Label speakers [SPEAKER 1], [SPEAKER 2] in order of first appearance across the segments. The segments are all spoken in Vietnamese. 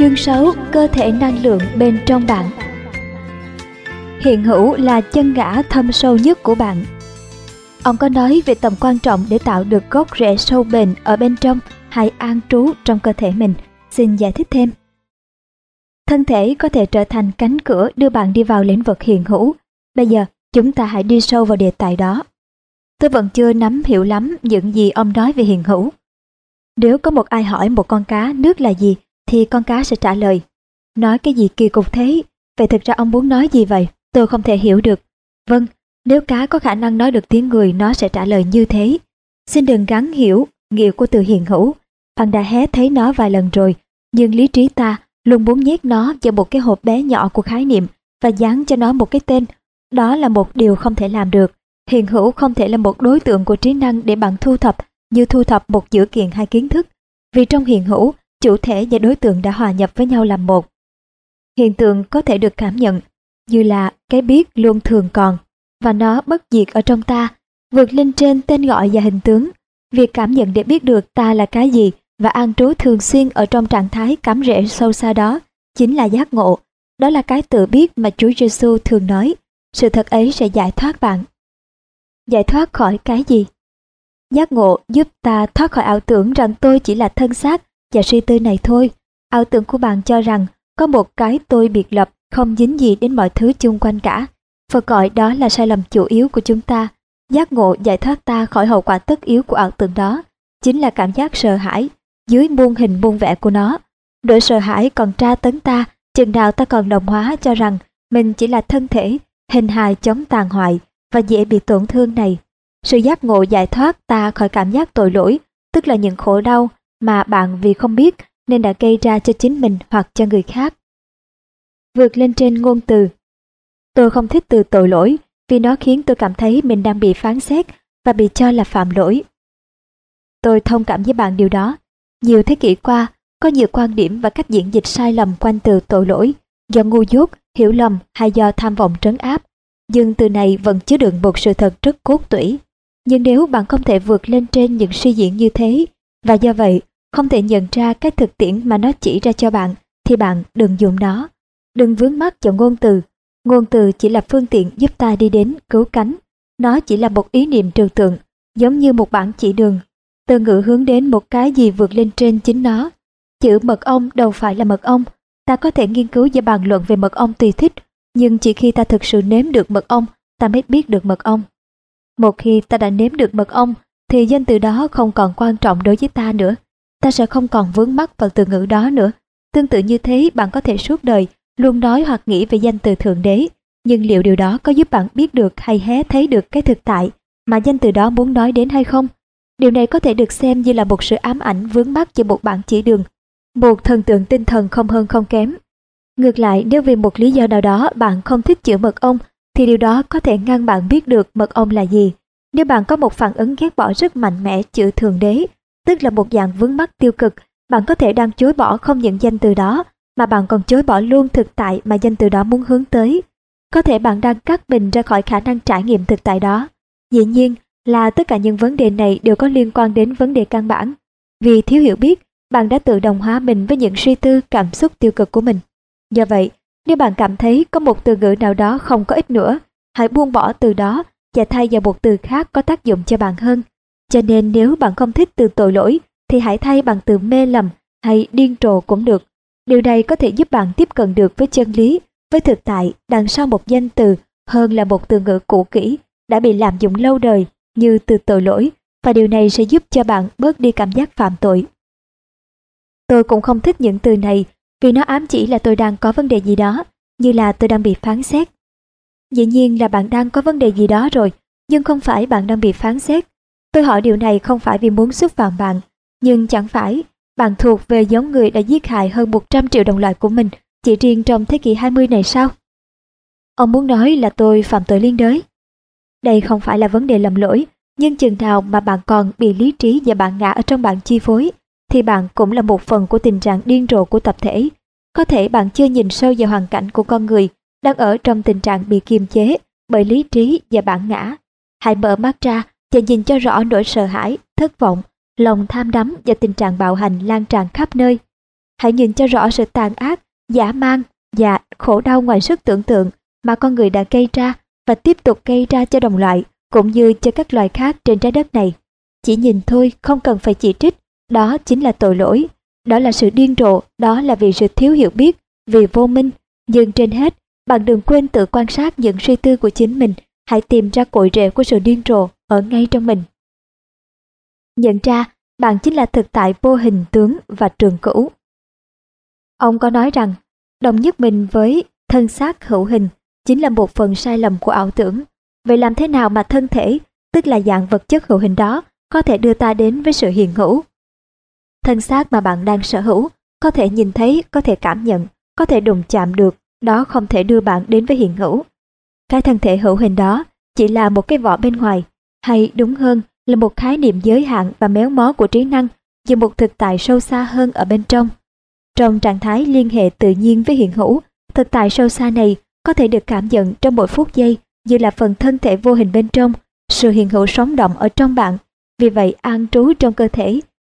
[SPEAKER 1] Chương 6: Cơ thể năng lượng bên trong bạn. Hiện hữu là chân ngã thâm sâu nhất của bạn. Ông có nói về tầm quan trọng để tạo được gốc rễ sâu bền ở bên trong hay an trú trong cơ thể mình. Xin giải thích thêm. Thân thể có thể trở thành cánh cửa đưa bạn đi vào lĩnh vực hiện hữu. Bây giờ, chúng ta hãy đi sâu vào đề tài đó. Tôi vẫn chưa nắm hiểu lắm những gì ông nói về hiện hữu. Nếu có một ai hỏi một con cá nước là gì, thì con cá sẽ trả lời: nói cái gì kỳ cục thế? Vậy thực ra ông muốn nói gì vậy? Tôi không thể hiểu được. Vâng, nếu cá có khả năng nói được tiếng người, nó sẽ trả lời như thế. Xin đừng gắng hiểu nghĩa của từ hiện hữu. Bạn đã hé thấy nó vài lần rồi, nhưng lý trí ta luôn muốn nhét nó vào một cái hộp bé nhỏ của khái niệm và dán cho nó một cái tên. Đó là một điều không thể làm được. Hiện hữu không thể là một đối tượng của trí năng để bạn thu thập như thu thập một dữ kiện hay kiến thức. Vì trong hiện hữu, chủ thể và đối tượng đã hòa nhập với nhau làm một. Hiện tượng có thể được cảm nhận, như là cái biết luôn thường còn, và nó bất diệt ở trong ta, vượt lên trên tên gọi và hình tướng. Việc cảm nhận để biết được ta là cái gì và an trú thường xuyên ở trong trạng thái cắm rễ sâu xa đó, chính là giác ngộ. Đó là cái tự biết mà Chúa Giêsu thường nói. Sự thật ấy sẽ giải thoát bạn. Giải thoát khỏi cái gì? Giác ngộ giúp ta thoát khỏi ảo tưởng rằng tôi chỉ là thân xác và suy tư này thôi. Ảo tưởng của bạn cho rằng có một cái tôi biệt lập, không dính gì đến mọi thứ chung quanh cả. Phật gọi đó là sai lầm chủ yếu của chúng ta. Giác ngộ giải thoát ta khỏi hậu quả tất yếu của ảo tưởng đó, chính là cảm giác sợ hãi dưới muôn hình muôn vẻ của nó. Nỗi sợ hãi còn tra tấn ta chừng nào ta còn đồng hóa cho rằng mình chỉ là thân thể, hình hài chống tàn hoại và dễ bị tổn thương này. Sự giác ngộ giải thoát ta khỏi cảm giác tội lỗi, tức là những khổ đau mà bạn vì không biết nên đã gây ra cho chính mình hoặc cho người khác. Vượt lên trên ngôn từ. Tôi không thích từ tội lỗi vì nó khiến tôi cảm thấy mình đang bị phán xét và bị cho là phạm lỗi. Tôi thông cảm với bạn điều đó. Nhiều thế kỷ qua, có nhiều quan điểm và cách diễn dịch sai lầm quanh từ tội lỗi, do ngu dốt, hiểu lầm hay do tham vọng trấn áp. Nhưng từ này vẫn chứa đựng một sự thật rất cốt tủy. Nhưng nếu bạn không thể vượt lên trên những suy diễn như thế, và do vậy không thể nhận ra cái thực tiễn mà nó chỉ ra cho bạn, thì bạn đừng dùng nó. Đừng vướng mắc vào ngôn từ. Ngôn từ chỉ là phương tiện giúp ta đi đến cứu cánh. Nó chỉ là một ý niệm trừu tượng, giống như một bản chỉ đường. Từ ngữ hướng đến một cái gì vượt lên trên chính nó. Chữ mật ong đâu phải là mật ong. Ta có thể nghiên cứu và bàn luận về mật ong tùy thích, nhưng chỉ khi ta thực sự nếm được mật ong, ta mới biết được mật ong. Một khi ta đã nếm được mật ong, thì danh từ đó không còn quan trọng đối với ta nữa. Ta sẽ không còn vướng mắc vào từ ngữ đó nữa. Tương tự như thế, bạn có thể suốt đời luôn nói hoặc nghĩ về danh từ Thượng Đế, nhưng liệu điều đó có giúp bạn biết được hay hé thấy được cái thực tại mà danh từ đó muốn nói đến hay không? Điều này có thể được xem như là một sự ám ảnh vướng mắc cho một bản chỉ đường, một thần tượng tinh thần không hơn không kém. Ngược lại, nếu vì một lý do nào đó bạn không thích chữ mật ong, thì điều đó có thể ngăn bạn biết được mật ong là gì. Nếu bạn có một phản ứng ghét bỏ rất mạnh mẽ chữ Thượng Đế, tức là một dạng vướng mắc tiêu cực, bạn có thể đang chối bỏ không những danh từ đó, mà bạn còn chối bỏ luôn thực tại mà danh từ đó muốn hướng tới. Có thể bạn đang cắt mình ra khỏi khả năng trải nghiệm thực tại đó. Dĩ nhiên là tất cả những vấn đề này đều có liên quan đến vấn đề căn bản. Vì thiếu hiểu biết, bạn đã tự đồng hóa mình với những suy tư, cảm xúc tiêu cực của mình. Do vậy, nếu bạn cảm thấy có một từ ngữ nào đó không có ích nữa, hãy buông bỏ từ đó và thay vào một từ khác có tác dụng cho bạn hơn. Cho nên nếu bạn không thích từ tội lỗi, thì hãy thay bằng từ mê lầm hay điên rồ cũng được. Điều này có thể giúp bạn tiếp cận được với chân lý, với thực tại đằng sau một danh từ hơn là một từ ngữ cũ kỹ đã bị lạm dụng lâu đời như từ tội lỗi, và điều này sẽ giúp cho bạn bớt đi cảm giác phạm tội. Tôi cũng không thích những từ này vì nó ám chỉ là tôi đang có vấn đề gì đó, như là tôi đang bị phán xét. Dĩ nhiên là bạn đang có vấn đề gì đó rồi, nhưng không phải bạn đang bị phán xét. Tôi hỏi điều này không phải vì muốn xúc phạm bạn, nhưng chẳng phải bạn thuộc về giống người đã giết hại hơn 100 triệu đồng loại của mình chỉ riêng trong thế kỷ 20 này sao? Ông muốn nói là tôi phạm tội liên đới. Đây không phải là vấn đề lầm lỗi, nhưng chừng nào mà bạn còn bị lý trí và bản ngã ở trong bạn chi phối, thì bạn cũng là một phần của tình trạng điên rồ của tập thể. Có thể bạn chưa nhìn sâu vào hoàn cảnh của con người đang ở trong tình trạng bị kiềm chế bởi lý trí và bản ngã. Hãy mở mắt ra và nhìn cho rõ nỗi sợ hãi, thất vọng, lòng tham đắm và tình trạng bạo hành lan tràn khắp nơi. Hãy nhìn cho rõ sự tàn ác, dã man và khổ đau ngoài sức tưởng tượng mà con người đã gây ra và tiếp tục gây ra cho đồng loại cũng như cho các loài khác trên trái đất này. Chỉ nhìn thôi, không cần phải chỉ trích, đó chính là tội lỗi, đó là sự điên rồ, đó là vì sự thiếu hiểu biết, vì vô minh. Nhưng trên hết, bạn đừng quên tự quan sát những suy tư của chính mình, hãy tìm ra cội rễ của sự điên rồ ở ngay trong mình. Nhận ra, bạn chính là thực tại vô hình tướng và trường cửu. Ông có nói rằng, đồng nhất mình với thân xác hữu hình chính là một phần sai lầm của ảo tưởng. Vậy làm thế nào mà thân thể, tức là dạng vật chất hữu hình đó, có thể đưa ta đến với sự hiện hữu? Thân xác mà bạn đang sở hữu, có thể nhìn thấy, có thể cảm nhận, có thể đụng chạm được, đó không thể đưa bạn đến với hiện hữu. Cái thân thể hữu hình đó chỉ là một cái vỏ bên ngoài, hay đúng hơn là một khái niệm giới hạn và méo mó của trí năng về một thực tại sâu xa hơn ở bên trong. Trong trạng thái liên hệ tự nhiên với hiện hữu, thực tại sâu xa này có thể được cảm nhận trong mỗi phút giây như là phần thân thể vô hình bên trong, sự hiện hữu sống động ở trong bạn. Vì vậy an trú trong cơ thể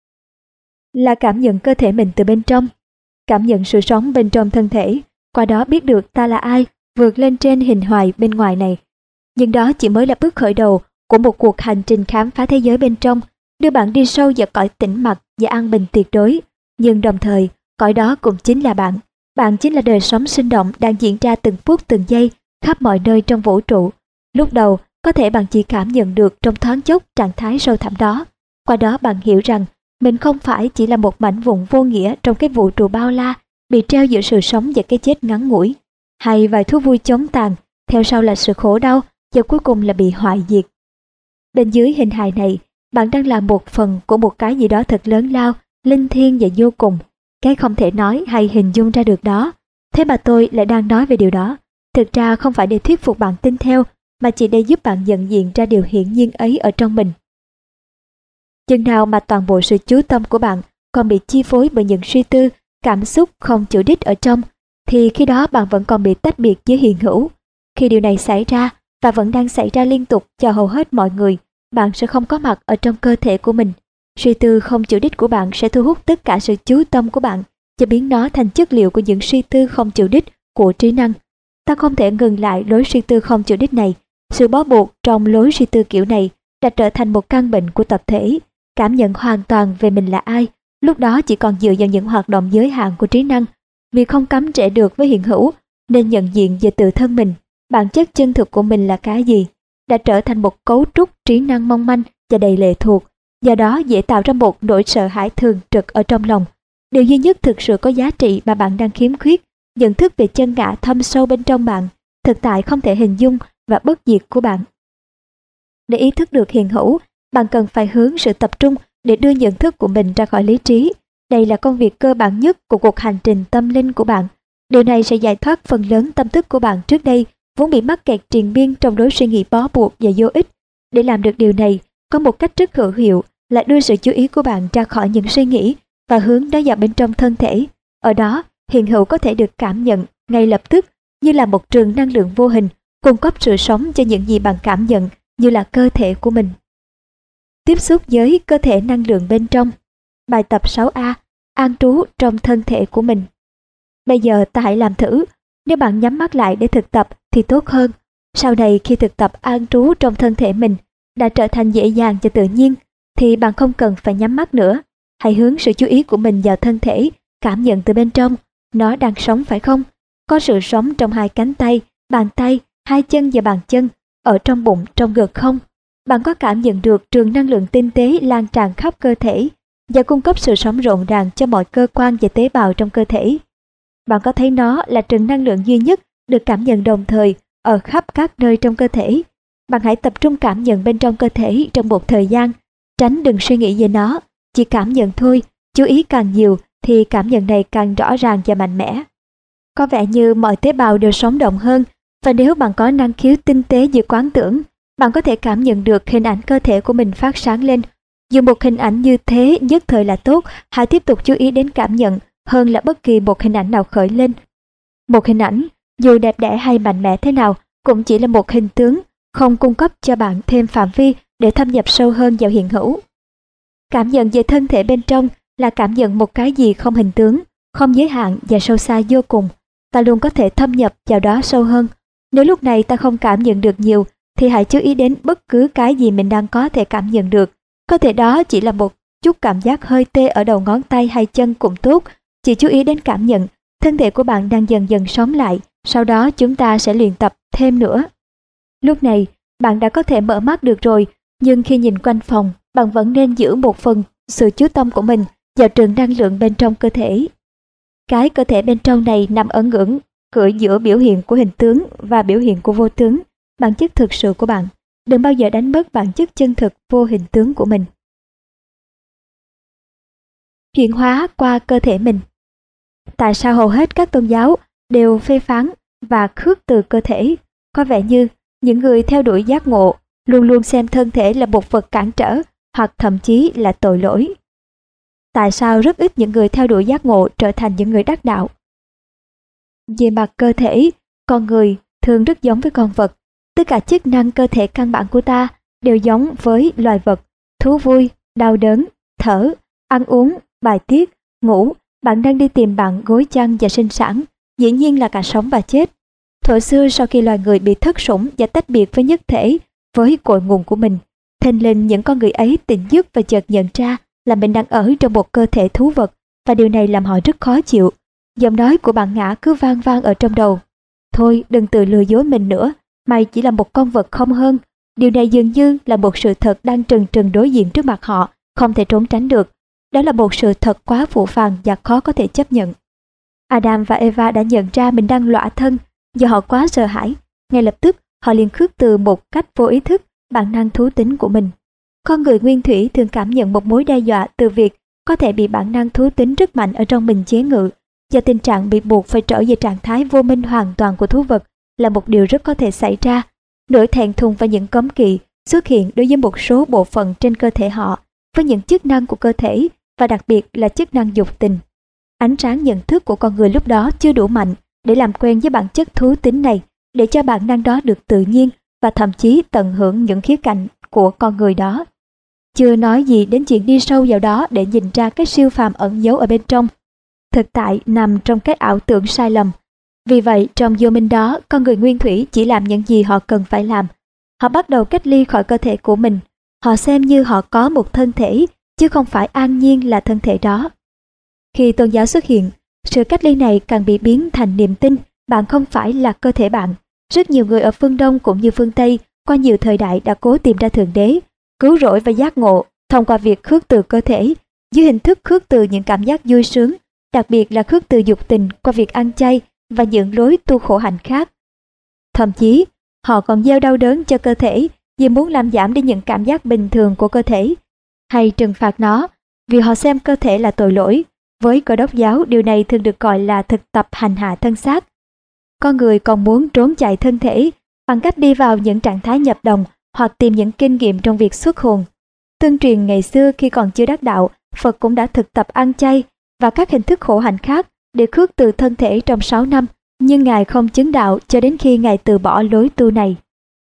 [SPEAKER 1] là cảm nhận cơ thể mình từ bên trong, cảm nhận sự sống bên trong thân thể, qua đó biết được ta là ai, vượt lên trên hình hài bên ngoài này. Nhưng đó chỉ mới là bước khởi đầu của một cuộc hành trình khám phá thế giới bên trong, đưa bạn đi sâu vào cõi tĩnh mặc và an bình tuyệt đối. Nhưng đồng thời, cõi đó cũng chính là bạn. Bạn chính là đời sống sinh động đang diễn ra từng phút từng giây khắp mọi nơi trong vũ trụ. Lúc đầu, có thể bạn chỉ cảm nhận được trong thoáng chốc trạng thái sâu thẳm đó. Qua đó bạn hiểu rằng mình không phải chỉ là một mảnh vụn vô nghĩa trong cái vũ trụ bao la, bị treo giữa sự sống và cái chết ngắn ngủi, hay vài thú vui chóng tàn, theo sau là sự khổ đau và cuối cùng là bị hoại diệt. Bên dưới hình hài này, bạn đang là một phần của một cái gì đó thật lớn lao, linh thiêng và vô cùng. Cái không thể nói hay hình dung ra được đó. Thế mà tôi lại đang nói về điều đó. Thực ra không phải để thuyết phục bạn tin theo, mà chỉ để giúp bạn nhận diện ra điều hiển nhiên ấy ở trong mình. Chừng nào mà toàn bộ sự chú tâm của bạn còn bị chi phối bởi những suy tư, cảm xúc không chủ đích ở trong, thì khi đó bạn vẫn còn bị tách biệt với hiện hữu. Khi điều này xảy ra, và vẫn đang xảy ra liên tục cho hầu hết mọi người, bạn sẽ không có mặt ở trong cơ thể của mình. Suy tư không chủ đích của bạn sẽ thu hút tất cả sự chú tâm của bạn và biến nó thành chất liệu của những suy tư không chủ đích của trí năng. Ta không thể ngừng lại lối suy tư không chủ đích này. Sự bó buộc trong lối suy tư kiểu này đã trở thành một căn bệnh của tập thể. Cảm nhận hoàn toàn về mình là ai, lúc đó chỉ còn dựa vào những hoạt động giới hạn của trí năng. Vì không cắm rễ được với hiện hữu, nên nhận diện về tự thân mình, bản chất chân thực của mình là cái gì, đã trở thành một cấu trúc trí năng mong manh và đầy lệ thuộc. Do đó dễ tạo ra một nỗi sợ hãi thường trực ở trong lòng. Điều duy nhất thực sự có giá trị mà bạn đang khiếm khuyết, nhận thức về chân ngã thâm sâu bên trong bạn, thực tại không thể hình dung và bất diệt của bạn. Để ý thức được hiện hữu, bạn cần phải hướng sự tập trung để đưa nhận thức của mình ra khỏi lý trí. Đây là công việc cơ bản nhất của cuộc hành trình tâm linh của bạn. Điều này sẽ giải thoát phần lớn tâm thức của bạn trước đây vốn bị mắc kẹt triền miên trong lối suy nghĩ bó buộc và vô ích. Để làm được điều này, có một cách rất hữu hiệu là đưa sự chú ý của bạn ra khỏi những suy nghĩ và hướng nó vào bên trong thân thể. Ở đó, hiện hữu có thể được cảm nhận ngay lập tức như là một trường năng lượng vô hình, cung cấp sự sống cho những gì bạn cảm nhận như là cơ thể của mình. Tiếp xúc với cơ thể năng lượng bên trong. Bài tập 6A. An trú trong thân thể của mình. Bây giờ ta hãy làm thử. Nếu bạn nhắm mắt lại để thực tập thì tốt hơn. Sau này khi thực tập an trú trong thân thể mình đã trở thành dễ dàng và tự nhiên, thì bạn không cần phải nhắm mắt nữa. Hãy hướng sự chú ý của mình vào thân thể, cảm nhận từ bên trong. Nó đang sống phải không? Có sự sống trong hai cánh tay, bàn tay, hai chân và bàn chân, ở trong bụng, trong ngực không? Bạn có cảm nhận được trường năng lượng tinh tế lan tràn khắp cơ thể và cung cấp sự sống rộn ràng cho mọi cơ quan và tế bào trong cơ thể? Bạn có thấy nó là trường năng lượng duy nhất được cảm nhận đồng thời ở khắp các nơi trong cơ thể? Bạn hãy tập trung cảm nhận bên trong cơ thể trong một thời gian, tránh đừng suy nghĩ về nó, chỉ cảm nhận thôi. Chú ý càng nhiều thì cảm nhận này càng rõ ràng và mạnh mẽ. Có vẻ như mọi tế bào đều sống động hơn, và nếu bạn có năng khiếu tinh tế về quán tưởng, bạn có thể cảm nhận được hình ảnh cơ thể của mình phát sáng lên. Dù một hình ảnh như thế nhất thời là tốt, hãy tiếp tục chú ý đến cảm nhận hơn là bất kỳ một hình ảnh nào khởi lên. Một hình ảnh, dù đẹp đẽ hay mạnh mẽ thế nào, cũng chỉ là một hình tướng, không cung cấp cho bạn thêm phạm vi để thâm nhập sâu hơn vào hiện hữu. Cảm nhận về thân thể bên trong là cảm nhận một cái gì không hình tướng, không giới hạn và sâu xa vô cùng. Ta luôn có thể thâm nhập vào đó sâu hơn. Nếu lúc này ta không cảm nhận được nhiều, thì hãy chú ý đến bất cứ cái gì mình đang có thể cảm nhận được. Có thể đó chỉ là một chút cảm giác hơi tê ở đầu ngón tay hay chân cũng tốt. Chỉ chú ý đến cảm nhận, thân thể của bạn đang dần dần sống lại. Sau đó chúng ta sẽ luyện tập thêm nữa. Lúc này, bạn đã có thể mở mắt được rồi, nhưng khi nhìn quanh phòng, bạn vẫn nên giữ một phần sự chú tâm của mình vào trường năng lượng bên trong cơ thể. Cái cơ thể bên trong này nằm ở ngưỡng cửa giữa biểu hiện của hình tướng và biểu hiện của vô tướng, bản chất thực sự của bạn. Đừng bao giờ đánh mất bản chất chân thực vô hình tướng của mình. Chuyển hóa qua cơ thể mình. Tại sao hầu hết các tôn giáo đều phê phán và khước từ cơ thể? Có vẻ như những người theo đuổi giác ngộ luôn luôn xem thân thể là một vật cản trở hoặc thậm chí là tội lỗi. Tại sao rất ít những người theo đuổi giác ngộ trở thành những người đắc đạo? Về mặt cơ thể, con người thường rất giống với con vật. Tất cả chức năng cơ thể căn bản của ta đều giống với loài vật. Thú vui, đau đớn, thở, ăn uống, bài tiết, ngủ. Bạn đang đi tìm bạn gối chăn và sinh sản. Dĩ nhiên là cả sống và chết. Thuở xưa sau khi loài người bị thất sủng và tách biệt với nhất thể, với cội nguồn của mình, thình lình những con người ấy tỉnh giấc và chợt nhận ra là mình đang ở trong một cơ thể thú vật, và điều này làm họ rất khó chịu. Giọng nói của bạn ngã cứ vang vang ở trong đầu. Thôi, đừng tự lừa dối mình nữa, mày chỉ là một con vật không hơn. Điều này dường như là một sự thật đang trừng trừng đối diện trước mặt họ, không thể trốn tránh được. Đó là một sự thật quá phũ phàng và khó có thể chấp nhận. Adam và Eva đã nhận ra mình đang lõa thân, do họ quá sợ hãi. Ngay lập tức, họ liền khước từ một cách vô ý thức bản năng thú tính của mình. Con người nguyên thủy thường cảm nhận một mối đe dọa từ việc có thể bị bản năng thú tính rất mạnh ở trong mình chế ngự, và tình trạng bị buộc phải trở về trạng thái vô minh hoàn toàn của thú vật là một điều rất có thể xảy ra. Nỗi thẹn thùng và những cấm kỵ xuất hiện đối với một số bộ phận trên cơ thể họ, với những chức năng của cơ thể và đặc biệt là chức năng dục tình. Ánh sáng nhận thức của con người lúc đó chưa đủ mạnh để làm quen với bản chất thú tính này, để cho bản năng đó được tự nhiên và thậm chí tận hưởng những khía cạnh của con người đó. Chưa nói gì đến chuyện đi sâu vào đó để nhìn ra cái siêu phàm ẩn giấu ở bên trong. Thực tại nằm trong cái ảo tưởng sai lầm. Vì vậy, trong vô minh đó, con người nguyên thủy chỉ làm những gì họ cần phải làm. Họ bắt đầu cách ly khỏi cơ thể của mình. Họ xem như họ có một thân thể, chứ không phải an nhiên là thân thể đó. Khi tôn giáo xuất hiện, sự cách ly này càng bị biến thành niềm tin bạn không phải là cơ thể bạn. Rất nhiều người ở phương Đông cũng như phương Tây qua nhiều thời đại đã cố tìm ra Thượng Đế, cứu rỗi và giác ngộ thông qua việc khước từ cơ thể, dưới hình thức khước từ những cảm giác vui sướng, đặc biệt là khước từ dục tình qua việc ăn chay và những lối tu khổ hạnh khác. Thậm chí, họ còn gieo đau đớn cho cơ thể vì muốn làm giảm đi những cảm giác bình thường của cơ thể, hay trừng phạt nó vì họ xem cơ thể là tội lỗi. Với Cơ đốc giáo, điều này thường được gọi là thực tập hành hạ thân xác. Con người còn muốn trốn chạy thân thể bằng cách đi vào những trạng thái nhập đồng hoặc tìm những kinh nghiệm trong việc xuất hồn. Tương truyền ngày xưa khi còn chưa đắc đạo, Phật cũng đã thực tập ăn chay và các hình thức khổ hạnh khác để khước từ thân thể trong 6 năm, nhưng Ngài không chứng đạo cho đến khi Ngài từ bỏ lối tu này.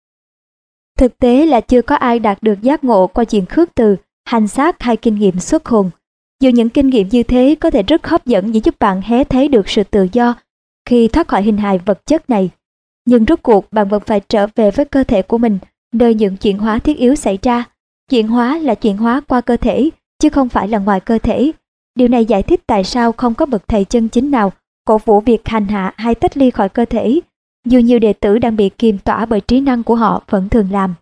[SPEAKER 1] Thực tế là chưa có ai đạt được giác ngộ qua chuyện khước từ, hành xác hay kinh nghiệm xuất hồn. Dù những kinh nghiệm như thế có thể rất hấp dẫn để giúp bạn hé thấy được sự tự do khi thoát khỏi hình hài vật chất này, nhưng rốt cuộc bạn vẫn phải trở về với cơ thể của mình, nơi những chuyển hóa thiết yếu xảy ra. Chuyển hóa là chuyển hóa qua cơ thể, chứ không phải là ngoài cơ thể. Điều này giải thích tại sao không có bậc thầy chân chính nào cổ vũ việc hành hạ hay tách ly khỏi cơ thể, dù nhiều đệ tử đang bị kiềm tỏa bởi trí năng của họ vẫn thường làm.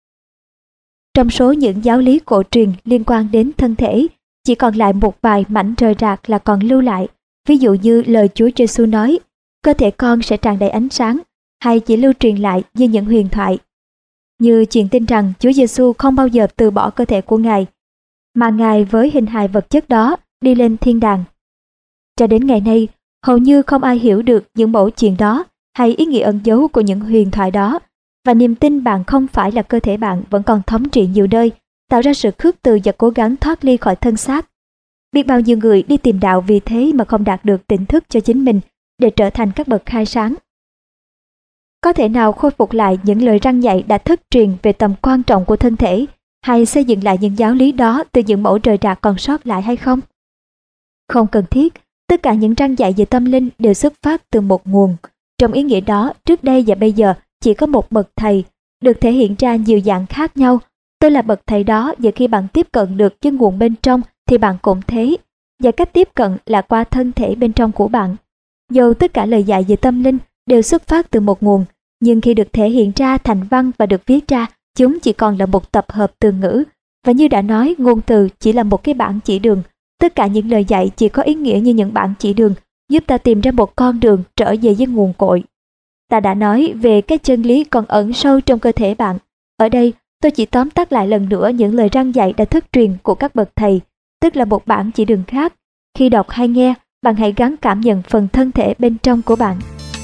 [SPEAKER 1] Trong số những giáo lý cổ truyền liên quan đến thân thể, chỉ còn lại một vài mảnh rời rạc là còn lưu lại, ví dụ như lời Chúa Giêsu nói, cơ thể con sẽ tràn đầy ánh sáng, hay chỉ lưu truyền lại như những huyền thoại. Như chuyện tin rằng Chúa Giêsu không bao giờ từ bỏ cơ thể của Ngài, mà Ngài với hình hài vật chất đó đi lên thiên đàng. Cho đến ngày nay, hầu như không ai hiểu được những mẫu chuyện đó hay ý nghĩa ẩn giấu của những huyền thoại đó, và niềm tin bạn không phải là cơ thể bạn vẫn còn thống trị nhiều nơi, tạo ra sự khước từ và cố gắng thoát ly khỏi thân xác. Biết bao nhiêu người đi tìm đạo vì thế mà không đạt được tỉnh thức cho chính mình để trở thành các bậc khai sáng. Có thể nào khôi phục lại những lời răn dạy đã thất truyền về tầm quan trọng của thân thể, hay xây dựng lại những giáo lý đó từ những mẫu rời rạc còn sót lại hay không? Không cần thiết, Tất cả những răn dạy về tâm linh đều xuất phát từ một nguồn. Trong ý nghĩa đó, trước đây và bây giờ chỉ có một bậc thầy, được thể hiện ra nhiều dạng khác nhau. Tôi là bậc thầy đó, và khi bạn tiếp cận được với nguồn bên trong thì bạn cũng thế. Và cách tiếp cận là qua thân thể bên trong của bạn. Dầu tất cả lời dạy về tâm linh đều xuất phát từ một nguồn, nhưng khi được thể hiện ra thành văn và được viết ra, chúng chỉ còn là một tập hợp từ ngữ. Và như đã nói, ngôn từ chỉ là một cái bảng chỉ đường. Tất cả những lời dạy chỉ có ý nghĩa như những bảng chỉ đường, giúp ta tìm ra một con đường trở về với nguồn cội. Ta đã nói về cái chân lý còn ẩn sâu trong cơ thể bạn. Ở đây, tôi chỉ tóm tắt lại lần nữa những lời răn dạy đã thất truyền của các bậc thầy, tức là một bảng chỉ đường khác. Khi đọc hay nghe, bạn hãy gắng cảm nhận phần thân thể bên trong của bạn.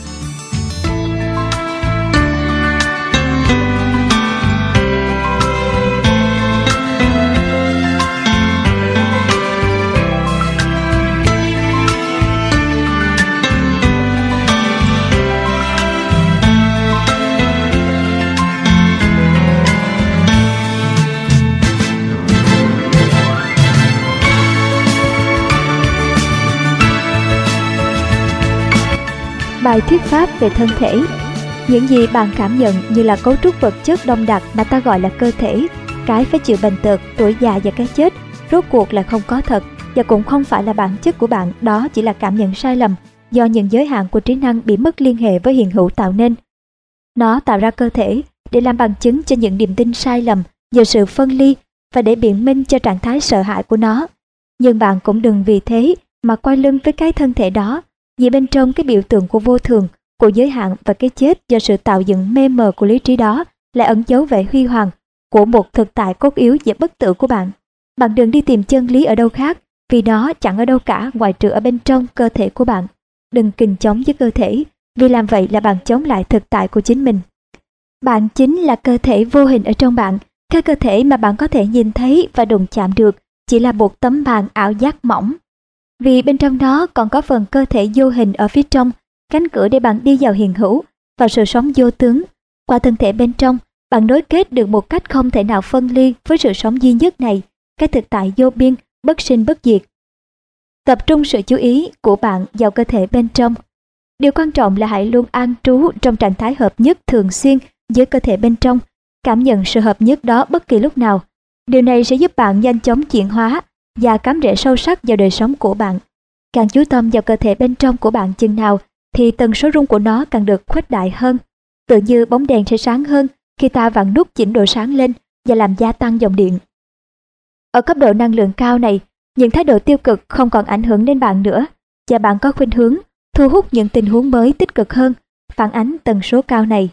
[SPEAKER 1] Bài thuyết pháp về thân thể. Những gì bạn cảm nhận như là cấu trúc vật chất đông đặc mà ta gọi là cơ thể, cái phải chịu bệnh tật, tuổi già và cái chết, rốt cuộc là không có thật và cũng không phải là bản chất của bạn. Đó chỉ là cảm nhận sai lầm do những giới hạn của trí năng bị mất liên hệ với hiện hữu tạo nên. Nó tạo ra cơ thể để làm bằng chứng cho những niềm tin sai lầm về sự phân ly và để biện minh cho trạng thái sợ hãi của nó. Nhưng bạn cũng đừng vì thế mà quay lưng với cái thân thể đó, vì bên trong cái biểu tượng của vô thường, của giới hạn và cái chết do sự tạo dựng mê mờ của lý trí đó lại ẩn giấu vẻ huy hoàng của một thực tại cốt yếu và bất tử của bạn. Bạn đừng đi tìm chân lý ở đâu khác, vì nó chẳng ở đâu cả ngoài trừ ở bên trong cơ thể của bạn. Đừng kình chống với cơ thể, vì làm vậy là bạn chống lại thực tại của chính mình. Bạn chính là cơ thể vô hình ở trong bạn. Cái cơ thể mà bạn có thể nhìn thấy và đụng chạm được chỉ là một tấm màn ảo giác mỏng. Vì bên trong đó còn có phần cơ thể vô hình ở phía trong, cánh cửa để bạn đi vào hiện hữu, vào sự sống vô tướng. Qua thân thể bên trong, bạn nối kết được một cách không thể nào phân ly với sự sống duy nhất này, cái thực tại vô biên, bất sinh bất diệt. Tập trung sự chú ý của bạn vào cơ thể bên trong. Điều quan trọng là hãy luôn an trú trong trạng thái hợp nhất thường xuyên với cơ thể bên trong, cảm nhận sự hợp nhất đó bất kỳ lúc nào. Điều này sẽ giúp bạn nhanh chóng chuyển hóa và cắm rễ sâu sắc vào đời sống của bạn. Càng chú tâm vào cơ thể bên trong của bạn chừng nào thì tần số rung của nó càng được khuếch đại hơn. Tự như bóng đèn sẽ sáng hơn khi ta vặn nút chỉnh độ sáng lên và làm gia tăng dòng điện. Ở cấp độ năng lượng cao này, những thái độ tiêu cực không còn ảnh hưởng đến bạn nữa, và bạn có khuynh hướng thu hút những tình huống mới tích cực hơn, phản ánh tần số cao này.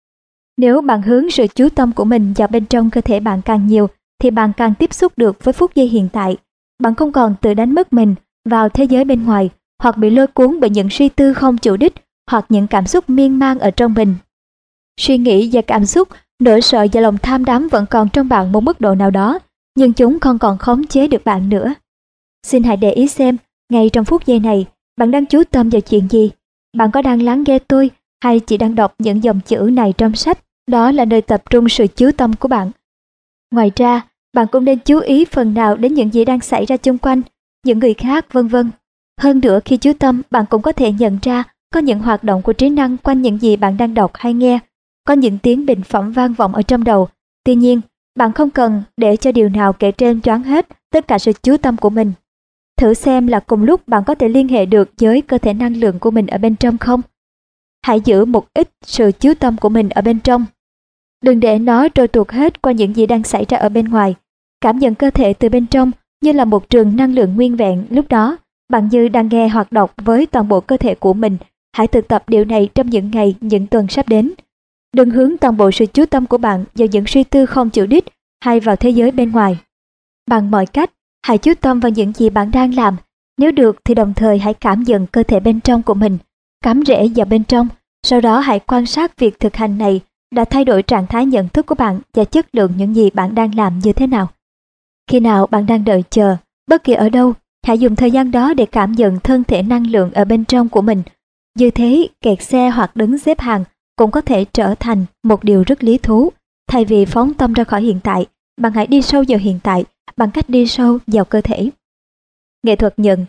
[SPEAKER 1] Nếu bạn hướng sự chú tâm của mình vào bên trong cơ thể bạn càng nhiều, thì bạn càng tiếp xúc được với phút giây hiện tại. Bạn không còn tự đánh mất mình vào thế giới bên ngoài, hoặc bị lôi cuốn bởi những suy tư không chủ đích, hoặc những cảm xúc miên man ở trong mình. Suy nghĩ và cảm xúc, nỗi sợ và lòng tham đắm vẫn còn trong bạn một mức độ nào đó, nhưng chúng không còn khống chế được bạn nữa. Xin hãy để ý xem, ngay trong phút giây này, bạn đang chú tâm vào chuyện gì? Bạn có đang lắng nghe tôi, hay chỉ đang đọc những dòng chữ này trong sách? Đó là nơi tập trung sự chú tâm của bạn. Ngoài ra, bạn cũng nên chú ý phần nào đến những gì đang xảy ra xung quanh, những người khác, vân vân. Hơn nữa, khi chú tâm, bạn cũng có thể nhận ra có những hoạt động của trí năng quanh những gì bạn đang đọc hay nghe. Có những tiếng bình phẩm vang vọng ở trong đầu. Tuy nhiên, bạn không cần để cho điều nào kể trên choáng hết tất cả sự chú tâm của mình. Thử xem là cùng lúc bạn có thể liên hệ được với cơ thể năng lượng của mình ở bên trong không? Hãy giữ một ít sự chú tâm của mình ở bên trong. Đừng để nó trôi tuột hết qua những gì đang xảy ra ở bên ngoài. Cảm nhận cơ thể từ bên trong như là một trường năng lượng nguyên vẹn. Lúc đó, bạn như đang nghe hoặc đọc với toàn bộ cơ thể của mình. Hãy thực tập điều này trong những ngày, những tuần sắp đến. Đừng hướng toàn bộ sự chú tâm của bạn vào những suy tư không chủ đích hay vào thế giới bên ngoài. Bằng mọi cách, hãy chú tâm vào những gì bạn đang làm. Nếu được thì đồng thời hãy cảm nhận cơ thể bên trong của mình, cắm rễ vào bên trong. Sau đó hãy quan sát việc thực hành này đã thay đổi trạng thái nhận thức của bạn và chất lượng những gì bạn đang làm như thế nào. Khi nào bạn đang đợi chờ, bất kỳ ở đâu, hãy dùng thời gian đó để cảm nhận thân thể năng lượng ở bên trong của mình. Như thế, kẹt xe hoặc đứng xếp hàng cũng có thể trở thành một điều rất lý thú. Thay vì phóng tâm ra khỏi hiện tại, bạn hãy đi sâu vào hiện tại bằng cách đi sâu vào cơ thể. Nghệ thuật nhận thức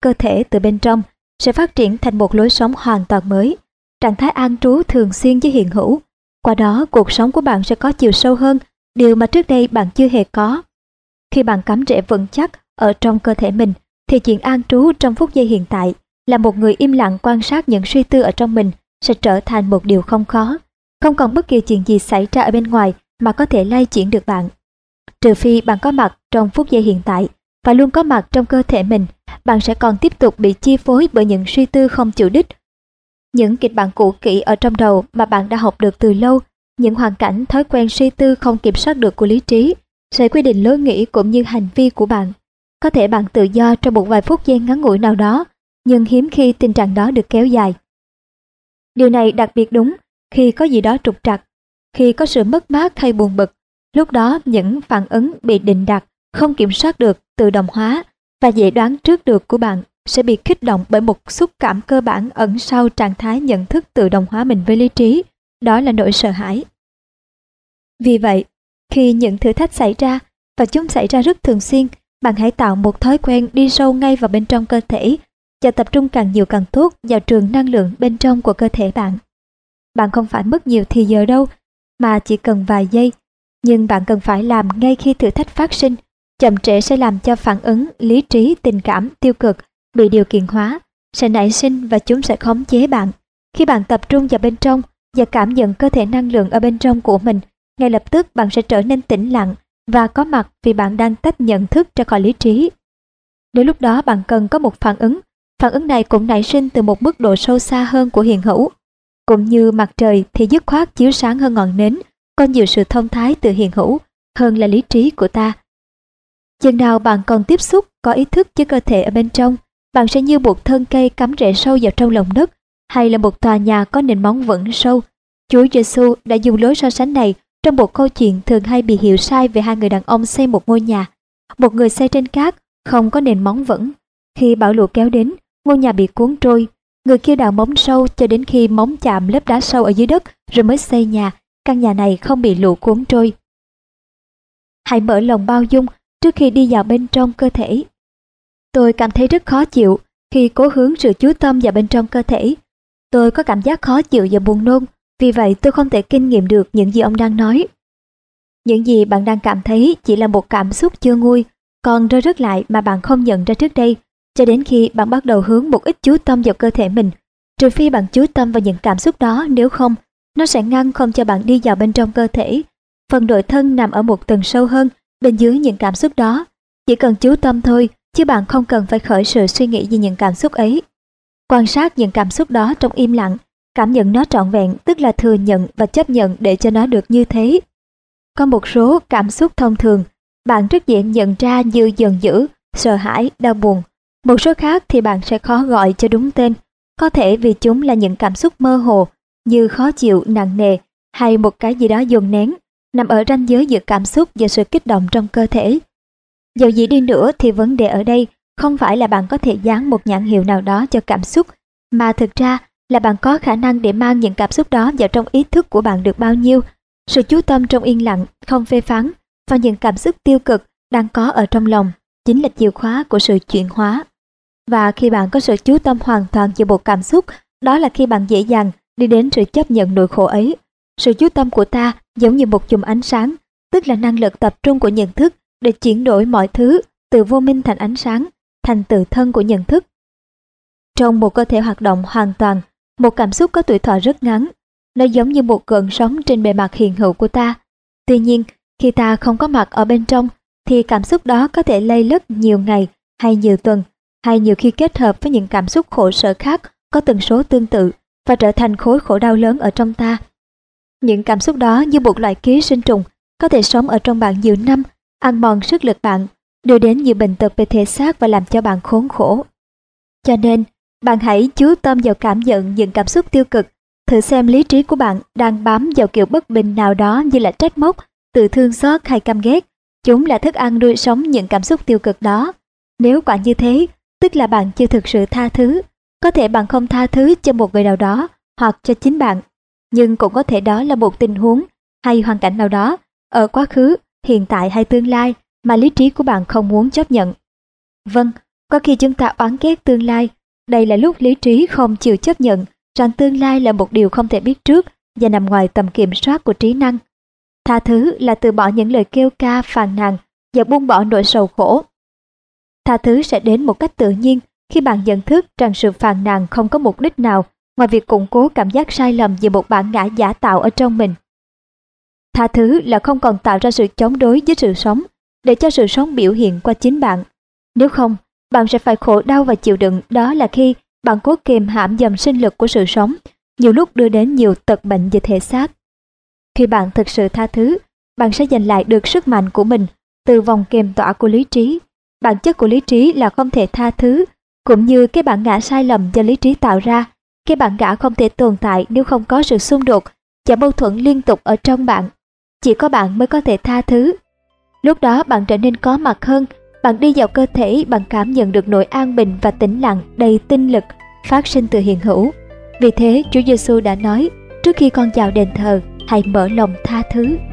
[SPEAKER 1] cơ thể từ bên trong, sẽ phát triển thành một lối sống hoàn toàn mới. Trạng thái an trú thường xuyên với hiện hữu. Qua đó, cuộc sống của bạn sẽ có chiều sâu hơn, điều mà trước đây bạn chưa hề có. Khi bạn cắm rễ vững chắc ở trong cơ thể mình, thì chuyện an trú trong phút giây hiện tại, là một người im lặng quan sát những suy tư ở trong mình, sẽ trở thành một điều không khó. Không còn bất kỳ chuyện gì xảy ra ở bên ngoài mà có thể lay chuyển được bạn. Trừ phi bạn có mặt trong phút giây hiện tại và luôn có mặt trong cơ thể mình, bạn sẽ còn tiếp tục bị chi phối bởi những suy tư không chủ đích. Những kịch bản cũ kỹ ở trong đầu mà bạn đã học được từ lâu, những hoàn cảnh, thói quen suy tư không kiểm soát được của lý trí, sẽ quyết định lối nghĩ cũng như hành vi của bạn. Có thể bạn tự do trong một vài phút giây ngắn ngủi nào đó, nhưng hiếm khi tình trạng đó được kéo dài. Điều này đặc biệt đúng khi có gì đó trục trặc, khi có sự mất mát hay buồn bực. Lúc đó những phản ứng bị định đặt, không kiểm soát được, tự động hóa và dễ đoán trước được của bạn sẽ bị kích động bởi một xúc cảm cơ bản ẩn sau trạng thái nhận thức tự động hóa mình với lý trí, đó là nỗi sợ hãi. Vì vậy, khi những thử thách xảy ra, và chúng xảy ra rất thường xuyên, bạn hãy tạo một thói quen đi sâu ngay vào bên trong cơ thể và tập trung càng nhiều càng tốt vào trường năng lượng bên trong của cơ thể bạn. Bạn không phải mất nhiều thì giờ đâu, mà chỉ cần vài giây, nhưng bạn cần phải làm ngay khi thử thách phát sinh. Chậm trễ sẽ làm cho phản ứng, lý trí, tình cảm tiêu cực bị điều kiện hóa, sẽ nảy sinh và chúng sẽ khống chế bạn. Khi bạn tập trung vào bên trong và cảm nhận cơ thể năng lượng ở bên trong của mình, ngay lập tức bạn sẽ trở nên tĩnh lặng và có mặt vì bạn đang tách nhận thức ra khỏi lý trí. Nếu lúc đó bạn cần có một phản ứng này cũng nảy sinh từ một mức độ sâu xa hơn của hiện hữu. Cũng như mặt trời thì dứt khoát chiếu sáng hơn ngọn nến, có nhiều sự thông thái từ hiện hữu hơn là lý trí của ta. Chừng nào bạn còn tiếp xúc, có ý thức với cơ thể ở bên trong, bạn sẽ như một thân cây cắm rễ sâu vào trong lòng đất, hay là một tòa nhà có nền móng vững sâu. Chúa Giêsu đã dùng lối so sánh này trong một câu chuyện thường hay bị hiểu sai về hai người đàn ông xây một ngôi nhà. Một người xây trên cát, không có nền móng vững. Khi bão lụt kéo đến, ngôi nhà bị cuốn trôi. Người kia đào móng sâu cho đến khi móng chạm lớp đá sâu ở dưới đất rồi mới xây nhà. Căn nhà này không bị lũ cuốn trôi. Hãy mở lòng bao dung trước khi đi vào bên trong cơ thể. Tôi cảm thấy rất khó chịu khi cố hướng sự chú tâm vào bên trong cơ thể. Tôi có cảm giác khó chịu và buồn nôn, vì vậy tôi không thể kinh nghiệm được những gì ông đang nói. Những gì bạn đang cảm thấy chỉ là một cảm xúc chưa nguôi, còn rơi rớt lại mà bạn không nhận ra trước đây, cho đến khi bạn bắt đầu hướng một ít chú tâm vào cơ thể mình. Trừ phi bạn chú tâm vào những cảm xúc đó, nếu không, nó sẽ ngăn không cho bạn đi vào bên trong cơ thể. Phần nội thân nằm ở một tầng sâu hơn, bên dưới những cảm xúc đó. Chỉ cần chú tâm thôi, chứ bạn không cần phải khởi sự suy nghĩ về những cảm xúc ấy. Quan sát những cảm xúc đó trong im lặng, cảm nhận nó trọn vẹn, tức là thừa nhận và chấp nhận để cho nó được như thế. Có một số cảm xúc thông thường, bạn rất dễ nhận ra như giận dữ, sợ hãi, đau buồn. Một số khác thì bạn sẽ khó gọi cho đúng tên, có thể vì chúng là những cảm xúc mơ hồ, như khó chịu, nặng nề, hay một cái gì đó dồn nén, nằm ở ranh giới giữa cảm xúc và sự kích động trong cơ thể. Dầu gì đi nữa thì vấn đề ở đây không phải là bạn có thể dán một nhãn hiệu nào đó cho cảm xúc, mà thực ra là bạn có khả năng để mang những cảm xúc đó vào trong ý thức của bạn được bao nhiêu. Sự chú tâm trong yên lặng, không phê phán, và những cảm xúc tiêu cực đang có ở trong lòng chính là chìa khóa của sự chuyển hóa. Và khi bạn có sự chú tâm hoàn toàn vào một cảm xúc, đó là khi bạn dễ dàng đi đến sự chấp nhận nỗi khổ ấy. Sự chú tâm của ta giống như một chùm ánh sáng, tức là năng lực tập trung của nhận thức để chuyển đổi mọi thứ từ vô minh thành ánh sáng, thành tự thân của nhận thức. Trong một cơ thể hoạt động hoàn toàn, một cảm xúc có tuổi thọ rất ngắn. Nó giống như một gợn sóng trên bề mặt hiện hữu của ta. Tuy nhiên, khi ta không có mặt ở bên trong, thì cảm xúc đó có thể lây lất nhiều ngày, hay nhiều tuần, hay nhiều khi kết hợp với những cảm xúc khổ sở khác có tần số tương tự và trở thành khối khổ đau lớn ở trong ta. Những cảm xúc đó như một loại ký sinh trùng có thể sống ở trong bạn nhiều năm, ăn mòn sức lực bạn, đưa đến nhiều bệnh tật về thể xác và làm cho bạn khốn khổ. Cho nên, bạn hãy chú tâm vào cảm nhận những cảm xúc tiêu cực. Thử xem lý trí của bạn đang bám vào kiểu bất bình nào đó như là trách móc, tự thương xót hay căm ghét. Chúng là thức ăn nuôi sống những cảm xúc tiêu cực đó. Nếu quả như thế, tức là bạn chưa thực sự tha thứ. Có thể bạn không tha thứ cho một người nào đó hoặc cho chính bạn. Nhưng cũng có thể đó là một tình huống hay hoàn cảnh nào đó ở quá khứ, hiện tại hay tương lai mà lý trí của bạn không muốn chấp nhận. Vâng, Có khi chúng ta oán ghét tương lai, đây là lúc lý trí không chịu chấp nhận rằng tương lai là một điều không thể biết trước và nằm ngoài tầm kiểm soát của trí năng. Tha thứ là từ bỏ những lời kêu ca, phàn nàn và buông bỏ nỗi sầu khổ. Tha thứ sẽ đến một cách tự nhiên khi bạn nhận thức rằng sự phàn nàn không có mục đích nào ngoài việc củng cố cảm giác sai lầm về một bản ngã giả tạo ở trong mình. Tha thứ là không còn tạo ra sự chống đối với sự sống, để cho sự sống biểu hiện qua chính bạn. Nếu không, bạn sẽ phải khổ đau và chịu đựng, đó là khi bạn cố kìm hãm dòng sinh lực của sự sống, nhiều lúc đưa đến nhiều tật bệnh về thể xác. Khi bạn thực sự tha thứ, bạn sẽ giành lại được sức mạnh của mình từ vòng kềm tỏa của lý trí. Bản chất của lý trí là không thể tha thứ, cũng như cái bản ngã sai lầm do lý trí tạo ra. Cái bản ngã không thể tồn tại nếu không có sự xung đột và mâu thuẫn liên tục ở trong bạn. Chỉ có bạn mới có thể tha thứ. Lúc đó bạn trở nên có mặt hơn, bạn đi vào cơ thể, bạn cảm nhận được nỗi an bình và tĩnh lặng đầy tinh lực phát sinh từ hiện hữu. Vì thế Chúa Giêsu đã nói, trước khi con vào đền thờ, hãy mở lòng tha thứ.